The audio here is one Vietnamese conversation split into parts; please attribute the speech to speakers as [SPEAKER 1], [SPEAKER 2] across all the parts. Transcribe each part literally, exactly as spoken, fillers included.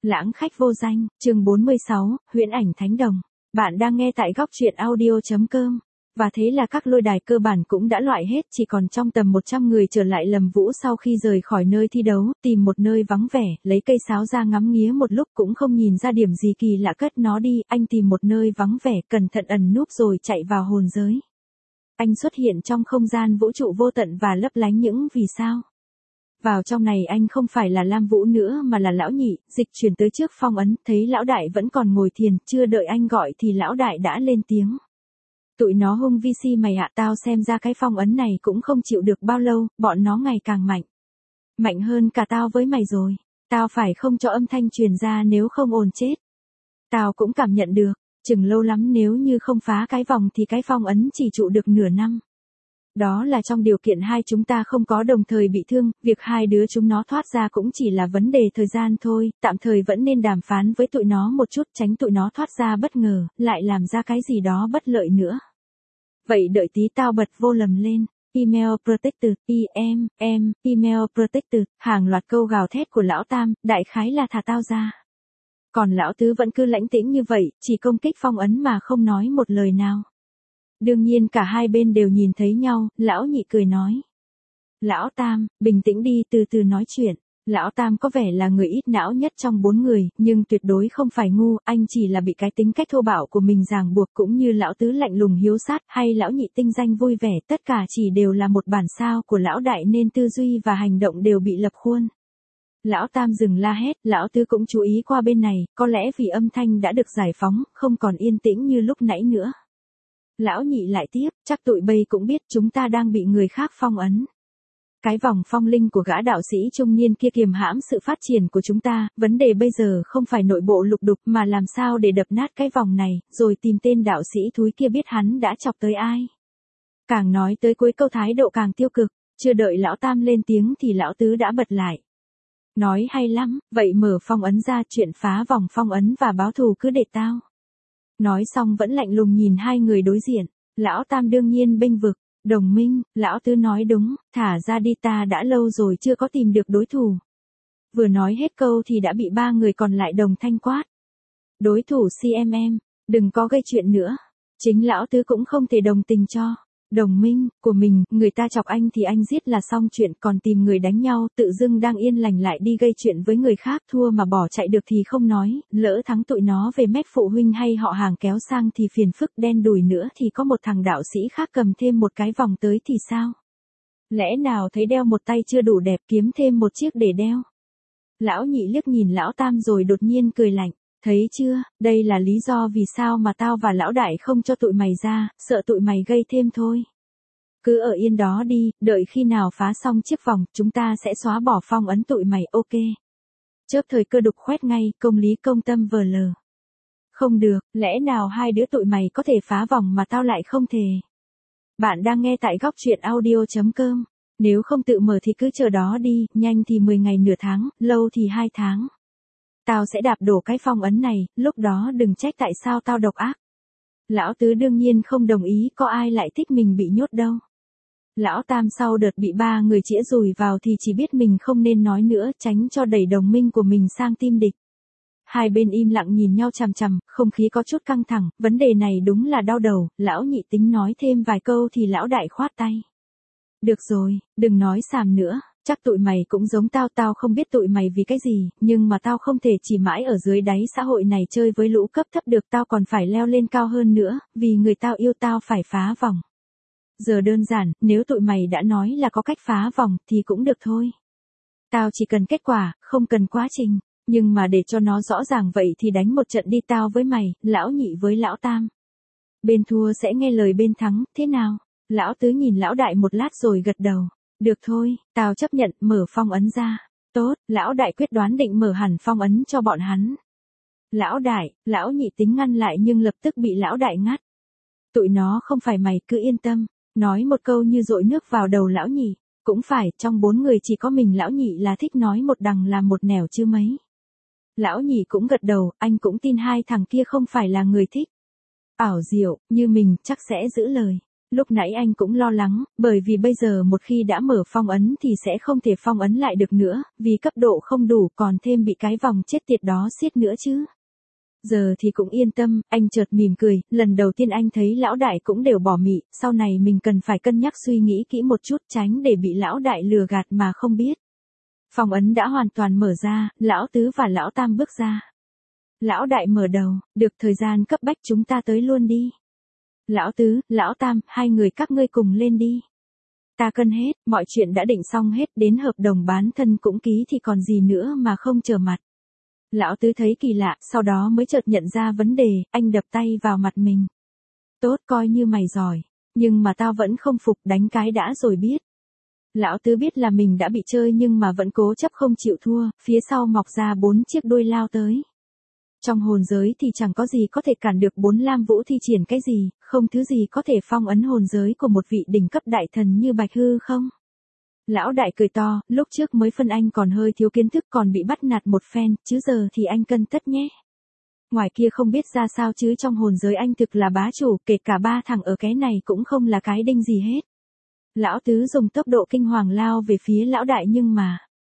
[SPEAKER 1] Lãng khách vô danh, chương bốn mươi sáu, huyễn ảnh thánh đồng. Bạn đang nghe tại góc truyện audio chấm com. Và thế là các lôi đài cơ bản cũng đã loại hết, chỉ còn trong tầm một trăm người trở lại Lâm Vũ sau khi rời khỏi nơi thi đấu, tìm một nơi vắng vẻ, lấy cây sáo ra ngắm nghía một lúc cũng không nhìn ra điểm gì kỳ lạ cất nó đi, anh tìm một nơi vắng vẻ, cẩn thận ẩn núp rồi chạy vào hồn giới. Anh xuất hiện trong không gian vũ trụ vô tận và lấp lánh những vì sao. Vào trong này anh không phải là Lam Vũ nữa mà là lão nhị, dịch chuyển tới trước phong ấn, thấy lão đại vẫn còn ngồi thiền, chưa đợi anh gọi thì lão đại đã lên tiếng. Tụi nó hung vi si mày ạ, tao xem ra cái phong ấn này cũng không chịu được bao lâu, bọn nó ngày càng mạnh. Mạnh hơn cả tao với mày rồi, tao phải không cho âm thanh truyền ra nếu không ồn chết. Tao cũng cảm nhận được, chừng lâu lắm nếu như không phá cái vòng thì cái phong ấn chỉ trụ được nửa năm. Đó là trong điều kiện hai chúng ta không có đồng thời bị thương, việc hai đứa chúng nó thoát ra cũng chỉ là vấn đề thời gian thôi, tạm thời vẫn nên đàm phán với tụi nó một chút tránh tụi nó thoát ra bất ngờ, lại làm ra cái gì đó bất lợi nữa. Vậy đợi tí tao bật vô lầm lên. Email protected, em, em, email protected, hàng loạt câu gào thét của lão Tam, đại khái là thả tao ra. Còn lão Tứ vẫn cứ lãnh tĩnh như vậy, chỉ công kích phong ấn mà không nói một lời nào. Đương nhiên cả hai bên đều nhìn thấy nhau, lão nhị cười nói. Lão Tam, bình tĩnh đi, từ từ nói chuyện. Lão Tam có vẻ là người ít não nhất trong bốn người, nhưng tuyệt đối không phải ngu, anh chỉ là bị cái tính cách thô bạo của mình ràng buộc cũng như lão Tứ lạnh lùng hiếu sát hay lão nhị tinh danh vui vẻ, tất cả chỉ đều là một bản sao của lão đại nên tư duy và hành động đều bị lập khuôn. Lão Tam dừng la hét, lão Tứ cũng chú ý qua bên này, có lẽ vì âm thanh đã được giải phóng, không còn yên tĩnh như lúc nãy nữa. Lão nhị lại tiếp, chắc tụi bay cũng biết chúng ta đang bị người khác phong ấn. Cái vòng phong linh của gã đạo sĩ trung niên kia kiềm hãm sự phát triển của chúng ta, vấn đề bây giờ không phải nội bộ lục đục mà làm sao để đập nát cái vòng này, rồi tìm tên đạo sĩ thúi kia biết hắn đã chọc tới ai. Càng nói tới cuối câu thái độ càng tiêu cực, chưa đợi lão Tam lên tiếng thì lão Tứ đã bật lại. Nói hay lắm, vậy mở phong ấn ra, chuyện phá vòng phong ấn và báo thù cứ để tao. Nói xong vẫn lạnh lùng nhìn hai người đối diện, lão Tam đương nhiên bênh vực, đồng minh, lão Tứ nói đúng, thả ra đi, ta đã lâu rồi chưa có tìm được đối thủ. Vừa nói hết câu thì đã bị ba người còn lại đồng thanh quát. Đối thủ xê em em, đừng có gây chuyện nữa, chính lão Tứ cũng không thể đồng tình cho. Đồng minh của mình, người ta chọc anh thì anh giết là xong chuyện, còn tìm người đánh nhau, tự dưng đang yên lành lại đi gây chuyện với người khác, thua mà bỏ chạy được thì không nói, lỡ thắng tụi nó về mép phụ huynh hay họ hàng kéo sang thì phiền phức, đen đủi nữa thì có một thằng đạo sĩ khác cầm thêm một cái vòng tới thì sao? Lẽ nào thấy đeo một tay chưa đủ đẹp, kiếm thêm một chiếc để đeo? Lão nhị liếc nhìn lão Tam rồi đột nhiên cười lạnh. Thấy chưa, đây là lý do vì sao mà tao và lão đại không cho tụi mày ra, sợ tụi mày gây thêm thôi. Cứ ở yên đó đi, đợi khi nào phá xong chiếc vòng, chúng ta sẽ xóa bỏ phong ấn tụi mày, ok. Chớp thời cơ đục khoét ngay, công lý công tâm vờ lờ. Không được, lẽ nào hai đứa tụi mày có thể phá vòng mà tao lại không thể. Bạn đang nghe tại góc truyện audio chấm com. Nếu không tự mở thì cứ chờ đó đi, nhanh thì mười ngày nửa tháng, lâu thì hai tháng. Tao sẽ đạp đổ cái phong ấn này, lúc đó đừng trách tại sao tao độc ác. Lão Tứ đương nhiên không đồng ý, có ai lại thích mình bị nhốt đâu. Lão Tam sau đợt bị ba người chĩa dùi vào thì chỉ biết mình không nên nói nữa, tránh cho đẩy đồng minh của mình sang tim địch. Hai bên im lặng nhìn nhau chằm chằm, không khí có chút căng thẳng, vấn đề này đúng là đau đầu, lão nhị tính nói thêm vài câu thì lão đại khoát tay. Được rồi, đừng nói xàm nữa. Chắc tụi mày cũng giống tao, tao không biết tụi mày vì cái gì, nhưng mà tao không thể chỉ mãi ở dưới đáy xã hội này chơi với lũ cấp thấp được, tao còn phải leo lên cao hơn nữa, vì người tao yêu tao phải phá vòng. Giờ đơn giản, nếu tụi mày đã nói là có cách phá vòng thì cũng được thôi. Tao chỉ cần kết quả, không cần quá trình, nhưng mà để cho nó rõ ràng vậy thì đánh một trận đi, tao với mày, lão nhị với lão Tam. Bên thua sẽ nghe lời bên thắng, thế nào? Lão Tứ nhìn lão đại một lát rồi gật đầu. Được thôi, tao chấp nhận, mở phong ấn ra. Tốt, lão đại quyết đoán định mở hẳn phong ấn cho bọn hắn. Lão đại, lão nhị tính ngăn lại nhưng lập tức bị lão đại ngắt. Tụi nó không phải mày, cứ yên tâm. Nói một câu như dội nước vào đầu lão nhị. Cũng phải, trong bốn người chỉ có mình lão nhị là thích nói một đằng làm một nẻo chứ mấy. Lão nhị cũng gật đầu, anh cũng tin hai thằng kia không phải là người thích ảo diệu, như mình, chắc sẽ giữ lời. lúc nãy anh cũng lo lắng, bởi vì bây giờ một khi đã mở phong ấn thì sẽ không thể phong ấn lại được nữa, vì cấp độ không đủ còn thêm bị cái vòng chết tiệt đó siết nữa chứ. Giờ thì cũng yên tâm, anh chợt mỉm cười, lần đầu tiên anh thấy lão đại cũng đều bỏ mị, sau này mình cần phải cân nhắc suy nghĩ kỹ một chút tránh để bị lão đại lừa gạt mà không biết. Phong ấn đã hoàn toàn mở ra, lão tứ và lão tam bước ra. Lão đại mở đầu, được thời gian cấp bách chúng ta tới luôn đi. Lão tứ, lão tam, hai người các ngươi cùng lên đi. Ta cân hết, mọi chuyện đã định xong hết, đến hợp đồng bán thân cũng ký thì còn gì nữa mà không trở mặt. Lão tứ thấy kỳ lạ, sau đó mới chợt nhận ra vấn đề, anh đập tay vào mặt mình. Tốt, coi như mày giỏi, nhưng mà tao vẫn không phục, đánh cái đã rồi biết. Lão tứ biết là mình đã bị chơi nhưng mà vẫn cố chấp không chịu thua, phía sau mọc ra bốn chiếc đuôi lao tới. Trong hồn giới thì chẳng có gì có thể cản được bốn Lam Vũ thi triển cái gì, không thứ gì có thể phong ấn hồn giới của một vị đỉnh cấp đại thần như Bạch Hư không. Lão đại cười to, lúc trước mới phân anh còn hơi thiếu kiến thức còn bị bắt nạt một phen, chứ giờ thì anh cân tất nhé. Ngoài kia không biết ra sao chứ trong hồn giới anh thực là bá chủ, kể cả ba thằng ở cái này cũng không là cái đinh gì hết. Lão tứ dùng tốc độ kinh hoàng lao về phía lão đại nhưng mà...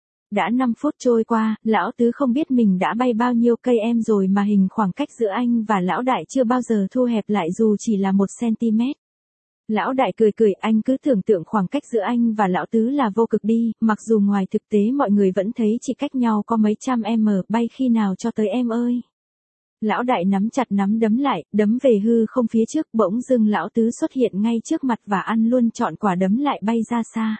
[SPEAKER 1] Đã năm phút trôi qua, lão tứ không biết mình đã bay bao nhiêu cây em rồi mà hình khoảng cách giữa anh và lão đại chưa bao giờ thu hẹp lại dù chỉ là một xăng-ti-mét. Lão đại cười cười, anh cứ tưởng tượng khoảng cách giữa anh và lão tứ là vô cực đi, mặc dù ngoài thực tế mọi người vẫn thấy chỉ cách nhau có mấy trăm em, bay khi nào cho tới em ơi. Lão đại nắm chặt nắm đấm lại, đấm về hư không phía trước, bỗng dưng lão tứ xuất hiện ngay trước mặt và ăn luôn trọn quả đấm lại bay ra xa.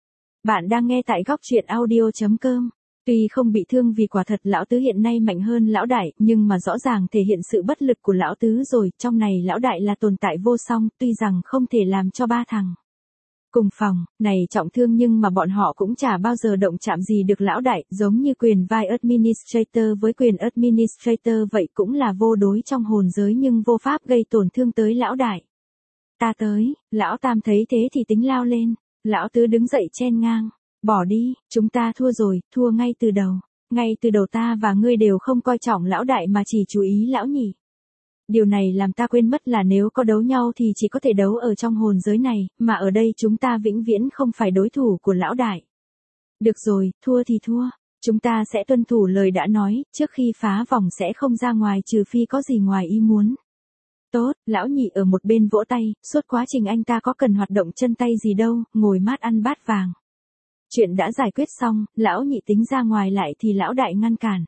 [SPEAKER 1] Bạn đang nghe tại góc truyện audio chấm com. Tuy không bị thương vì quả thật lão tứ hiện nay mạnh hơn lão đại, nhưng mà rõ ràng thể hiện sự bất lực của lão tứ rồi, trong này lão đại là tồn tại vô song, tuy rằng không thể làm cho ba thằng cùng phòng này trọng thương nhưng mà bọn họ cũng chả bao giờ động chạm gì được lão đại, giống như quyền vai Administrator với quyền Administrator vậy, cũng là vô đối trong hồn giới nhưng vô pháp gây tổn thương tới lão đại. Ta tới, lão tam thấy thế thì tính lao lên. Lão tứ đứng dậy chen ngang, bỏ đi, chúng ta thua rồi, thua ngay từ đầu, ngay từ đầu ta và ngươi đều không coi trọng lão đại mà chỉ chú ý lão nhị. Điều này làm ta quên mất là nếu có đấu nhau thì chỉ có thể đấu ở trong hồn giới này, mà ở đây chúng ta vĩnh viễn không phải đối thủ của lão đại. Được rồi, thua thì thua, chúng ta sẽ tuân thủ lời đã nói, trước khi phá vòng sẽ không ra ngoài trừ phi có gì ngoài ý muốn. Tốt, lão nhị ở một bên vỗ tay, suốt quá trình anh ta có cần hoạt động chân tay gì đâu, ngồi mát ăn bát vàng. Chuyện đã giải quyết xong, lão nhị tính ra ngoài lại thì lão đại ngăn cản.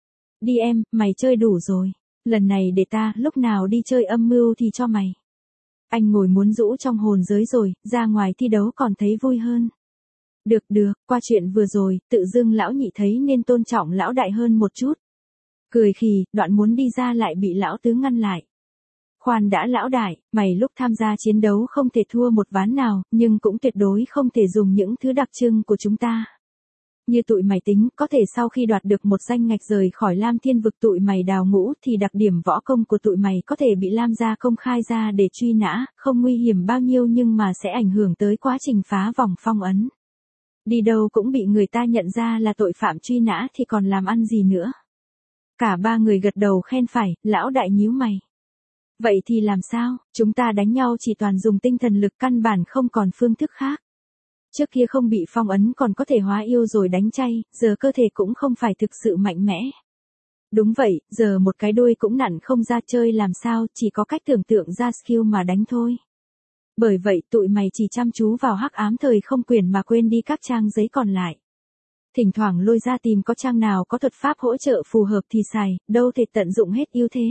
[SPEAKER 1] Đi em, mày chơi đủ rồi, lần này để ta, lúc nào đi chơi âm mưu thì cho mày. Anh ngồi muốn rũ trong hồn giới rồi, ra ngoài thi đấu còn thấy vui hơn. Được được, qua chuyện vừa rồi, tự dưng lão nhị thấy nên tôn trọng lão đại hơn một chút. Cười khì, đoạn muốn đi ra lại bị lão tứ ngăn lại. Khoan đã lão đại, mày lúc tham gia chiến đấu không thể thua một ván nào, nhưng cũng tuyệt đối không thể dùng những thứ đặc trưng của chúng ta. Như tụi mày tính, có thể sau khi đoạt được một danh ngạch rời khỏi Lam Thiên vực tụi mày đào ngũ thì đặc điểm võ công của tụi mày có thể bị Lam gia công khai ra để truy nã, không nguy hiểm bao nhiêu nhưng mà sẽ ảnh hưởng tới quá trình phá vòng phong ấn. Đi đâu cũng bị người ta nhận ra là tội phạm truy nã thì còn làm ăn gì nữa. Cả ba người gật đầu khen phải, lão đại nhíu mày. Vậy thì làm sao, chúng ta đánh nhau chỉ toàn dùng tinh thần lực căn bản không còn phương thức khác. Trước kia không bị phong ấn còn có thể hóa yêu rồi đánh chay, giờ cơ thể cũng không phải thực sự mạnh mẽ. Đúng vậy, giờ một cái đuôi cũng nặn không ra chơi làm sao, chỉ có cách tưởng tượng ra skill mà đánh thôi. Bởi vậy tụi mày chỉ chăm chú vào hắc ám thời không quyền mà quên đi các trang giấy còn lại. Thỉnh thoảng lôi ra tìm có trang nào có thuật pháp hỗ trợ phù hợp thì xài, đâu thể tận dụng hết ưu thế.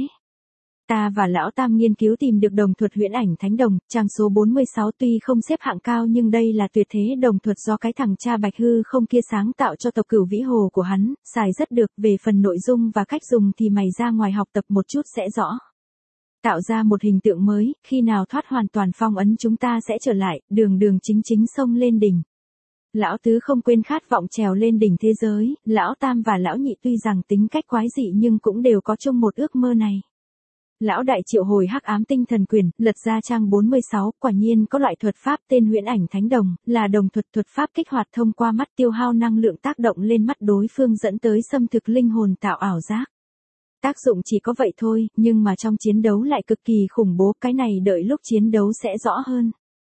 [SPEAKER 1] Ta và lão tam nghiên cứu tìm được đồng thuật huyễn ảnh thánh đồng, trang số bốn mươi sáu tuy không xếp hạng cao nhưng đây là tuyệt thế đồng thuật do cái thằng cha Bạch Hư không kia sáng tạo cho tộc Cửu Vĩ Hồ của hắn, xài rất được, về phần nội dung và cách dùng thì mày ra ngoài học tập một chút sẽ rõ. Tạo ra một hình tượng mới, khi nào thoát hoàn toàn phong ấn chúng ta sẽ trở lại, đường đường chính chính xông lên đỉnh. Lão tứ không quên khát vọng trèo lên đỉnh thế giới, lão tam và lão nhị tuy rằng tính cách quái dị nhưng cũng đều có chung một ước mơ này. Lão đại triệu hồi hắc ám tinh thần quyền, lật ra trang bốn mươi sáu, quả nhiên có loại thuật pháp tên huyễn ảnh thánh đồng, là đồng thuật thuật pháp kích hoạt thông qua mắt tiêu hao năng lượng tác động lên mắt đối phương dẫn tới xâm thực linh hồn tạo ảo giác. Tác dụng chỉ có vậy thôi, nhưng mà trong chiến đấu lại cực kỳ khủng bố, cái này đợi lúc chiến đấu sẽ rõ hơn.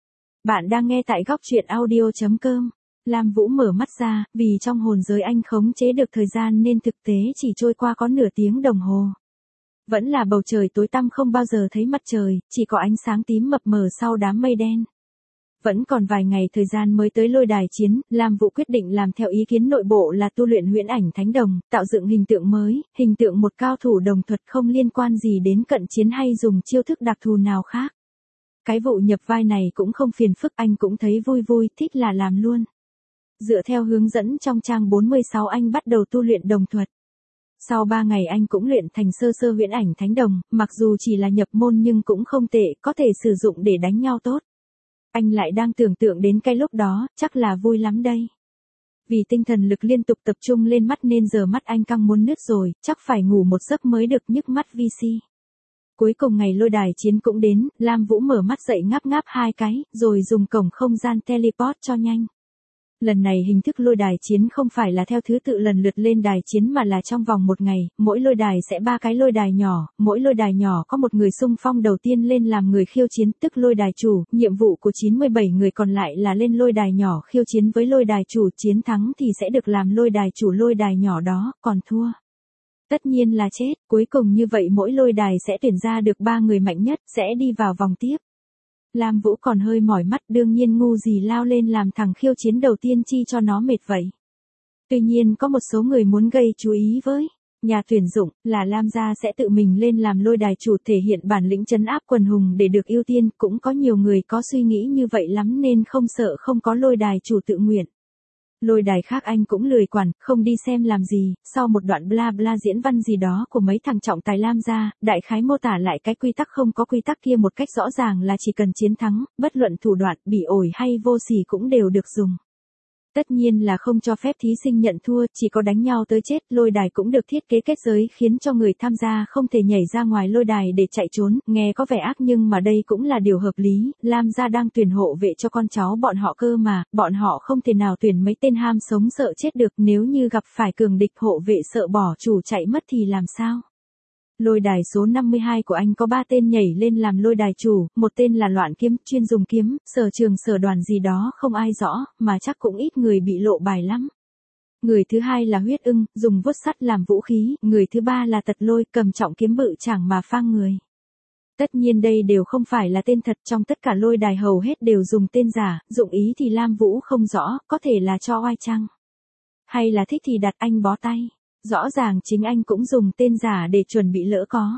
[SPEAKER 1] Bạn đang nghe tại góc truyện audio.com. Lam Vũ mở mắt ra, vì trong hồn giới anh khống chế được thời gian nên thực tế chỉ trôi qua có nửa tiếng đồng hồ. Vẫn là bầu trời tối tăm không bao giờ thấy mặt trời, chỉ có ánh sáng tím mập mờ sau đám mây đen. Vẫn còn vài ngày thời gian mới tới lôi đài chiến, Lam Vũ quyết định làm theo ý kiến nội bộ là tu luyện huyễn ảnh thánh đồng, tạo dựng hình tượng mới, hình tượng một cao thủ đồng thuật không liên quan gì đến cận chiến hay dùng chiêu thức đặc thù nào khác. Cái vụ nhập vai này cũng không phiền phức, anh cũng thấy vui vui, thích là làm luôn. Dựa theo hướng dẫn trong trang bốn mươi sáu anh bắt đầu tu luyện đồng thuật. Sau ba ngày anh cũng luyện thành sơ sơ huyễn ảnh thánh đồng, mặc dù chỉ là nhập môn nhưng cũng không tệ, có thể sử dụng để đánh nhau tốt. Anh lại đang tưởng tượng đến cái lúc đó, chắc là vui lắm đây. Vì tinh thần lực liên tục tập trung lên mắt nên giờ mắt anh căng muốn nứt rồi, chắc phải ngủ một giấc mới được, nhức mắt vi si. Cuối cùng ngày lôi đài chiến cũng đến, Lam Vũ mở mắt dậy ngáp ngáp hai cái, rồi dùng cổng không gian teleport cho nhanh. Lần này hình thức lôi đài chiến không phải là theo thứ tự lần lượt lên đài chiến mà là trong vòng một ngày, mỗi lôi đài sẽ ba cái lôi đài nhỏ, mỗi lôi đài nhỏ có một người xung phong đầu tiên lên làm người khiêu chiến, tức lôi đài chủ, nhiệm vụ của chín mươi bảy người còn lại là lên lôi đài nhỏ khiêu chiến với lôi đài chủ, chiến thắng thì sẽ được làm lôi đài chủ lôi đài nhỏ đó, còn thua tất nhiên là chết. Cuối cùng như vậy mỗi lôi đài sẽ tuyển ra được ba người mạnh nhất, sẽ đi vào vòng tiếp. Lam Vũ còn hơi mỏi mắt, đương nhiên ngu gì lao lên làm thằng khiêu chiến đầu tiên chi cho nó mệt vậy. Tuy nhiên có một số người muốn gây chú ý với nhà tuyển dụng, là Lam gia sẽ tự mình lên làm lôi đài chủ thể hiện bản lĩnh trấn áp quần hùng để được ưu tiên, cũng có nhiều người có suy nghĩ như vậy lắm nên không sợ không có lôi đài chủ tự nguyện. Lôi đài khác anh cũng lười quản, không đi xem làm gì, sau một đoạn bla bla diễn văn gì đó của mấy thằng trọng tài Lam gia, đại khái mô tả lại cái quy tắc không có quy tắc kia một cách rõ ràng là chỉ cần chiến thắng, bất luận thủ đoạn, bị ổi hay vô sỉ cũng đều được dùng. Tất nhiên là không cho phép thí sinh nhận thua, chỉ có đánh nhau tới chết, lôi đài cũng được thiết kế kết giới khiến cho người tham gia không thể nhảy ra ngoài lôi đài để chạy trốn, nghe có vẻ ác nhưng mà đây cũng là điều hợp lý, Lam gia đang tuyển hộ vệ cho con cháu bọn họ cơ mà, bọn họ không thể nào tuyển mấy tên ham sống sợ chết được, nếu như gặp phải cường địch hộ vệ sợ bỏ chủ chạy mất thì làm sao? Lôi đài số năm mươi hai của anh có ba tên nhảy lên làm lôi đài chủ, một tên là Loạn Kiếm, chuyên dùng kiếm, sở trường sở đoàn gì đó không ai rõ, mà chắc cũng ít người bị lộ bài lắm. Người thứ hai là Huyết Ưng, dùng vuốt sắt làm vũ khí, người thứ ba là Tật Lôi, cầm trọng kiếm bự chảng mà phang người. Tất nhiên đây đều không phải là tên thật, trong tất cả lôi đài hầu hết đều dùng tên giả, dụng ý thì Lam Vũ không rõ, có thể là cho oai chăng? Hay là thích thì đặt anh bó tay? Rõ ràng chính anh cũng dùng tên giả để chuẩn bị lỡ có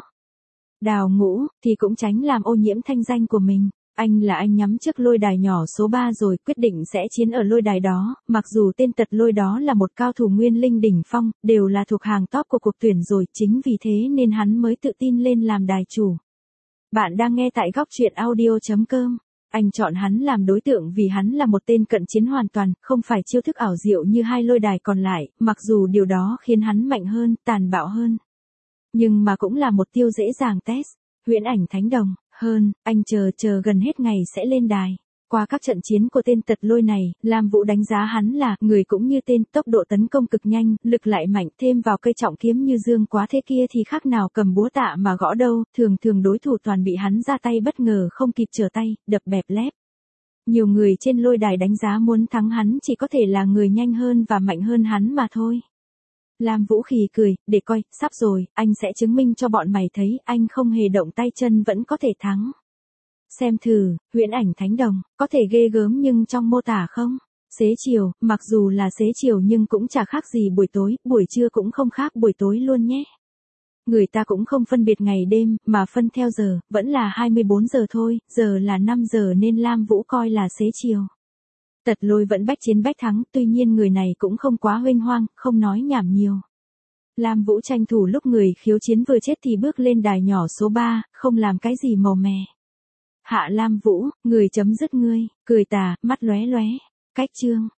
[SPEAKER 1] đào ngũ, thì cũng tránh làm ô nhiễm thanh danh của mình. Anh là anh nhắm trước lôi đài nhỏ số ba rồi, quyết định sẽ chiến ở lôi đài đó, mặc dù tên Tật Lôi đó là một cao thủ nguyên linh đỉnh phong, đều là thuộc hàng top của cuộc tuyển rồi, chính vì thế nên hắn mới tự tin lên làm đài chủ. Bạn đang nghe tại góc truyện audio.com. Anh chọn hắn làm đối tượng vì hắn là một tên cận chiến hoàn toàn, không phải chiêu thức ảo diệu như hai lôi đài còn lại, mặc dù điều đó khiến hắn mạnh hơn, tàn bạo hơn. Nhưng mà cũng là một tiêu dễ dàng test. Huyễn ảnh thánh đồng, hơn, anh chờ chờ gần hết ngày sẽ lên đài. Qua các trận chiến của tên Tật Lôi này, Lam Vũ đánh giá hắn là người cũng như tên, tốc độ tấn công cực nhanh, lực lại mạnh, thêm vào cây trọng kiếm như dương quá thế kia thì khác nào cầm búa tạ mà gõ đâu, thường thường đối thủ toàn bị hắn ra tay bất ngờ không kịp trở tay, đập bẹp lép. Nhiều người trên lôi đài đánh giá muốn thắng hắn chỉ có thể là người nhanh hơn và mạnh hơn hắn mà thôi. Lam Vũ khì cười, để coi, sắp rồi, anh sẽ chứng minh cho bọn mày thấy, anh không hề động tay chân vẫn có thể thắng. Xem thử, huyễn ảnh thánh đồng, có thể ghê gớm nhưng trong mô tả không? Xế chiều, mặc dù là xế chiều nhưng cũng chả khác gì buổi tối, buổi trưa cũng không khác buổi tối luôn nhé. Người ta cũng không phân biệt ngày đêm, mà phân theo giờ, vẫn là hai mươi bốn giờ thôi, giờ là năm giờ nên Lam Vũ coi là xế chiều. Tật Lôi vẫn bách chiến bách thắng, tuy nhiên người này cũng không quá huênh hoang, không nói nhảm nhiều. Lam Vũ tranh thủ lúc người khiếu chiến vừa chết thì bước lên đài nhỏ số ba, không làm cái gì màu mè. Hạ Lam Vũ, người chấm dứt ngươi, cười tà, mắt lóe lóe. Cách chương.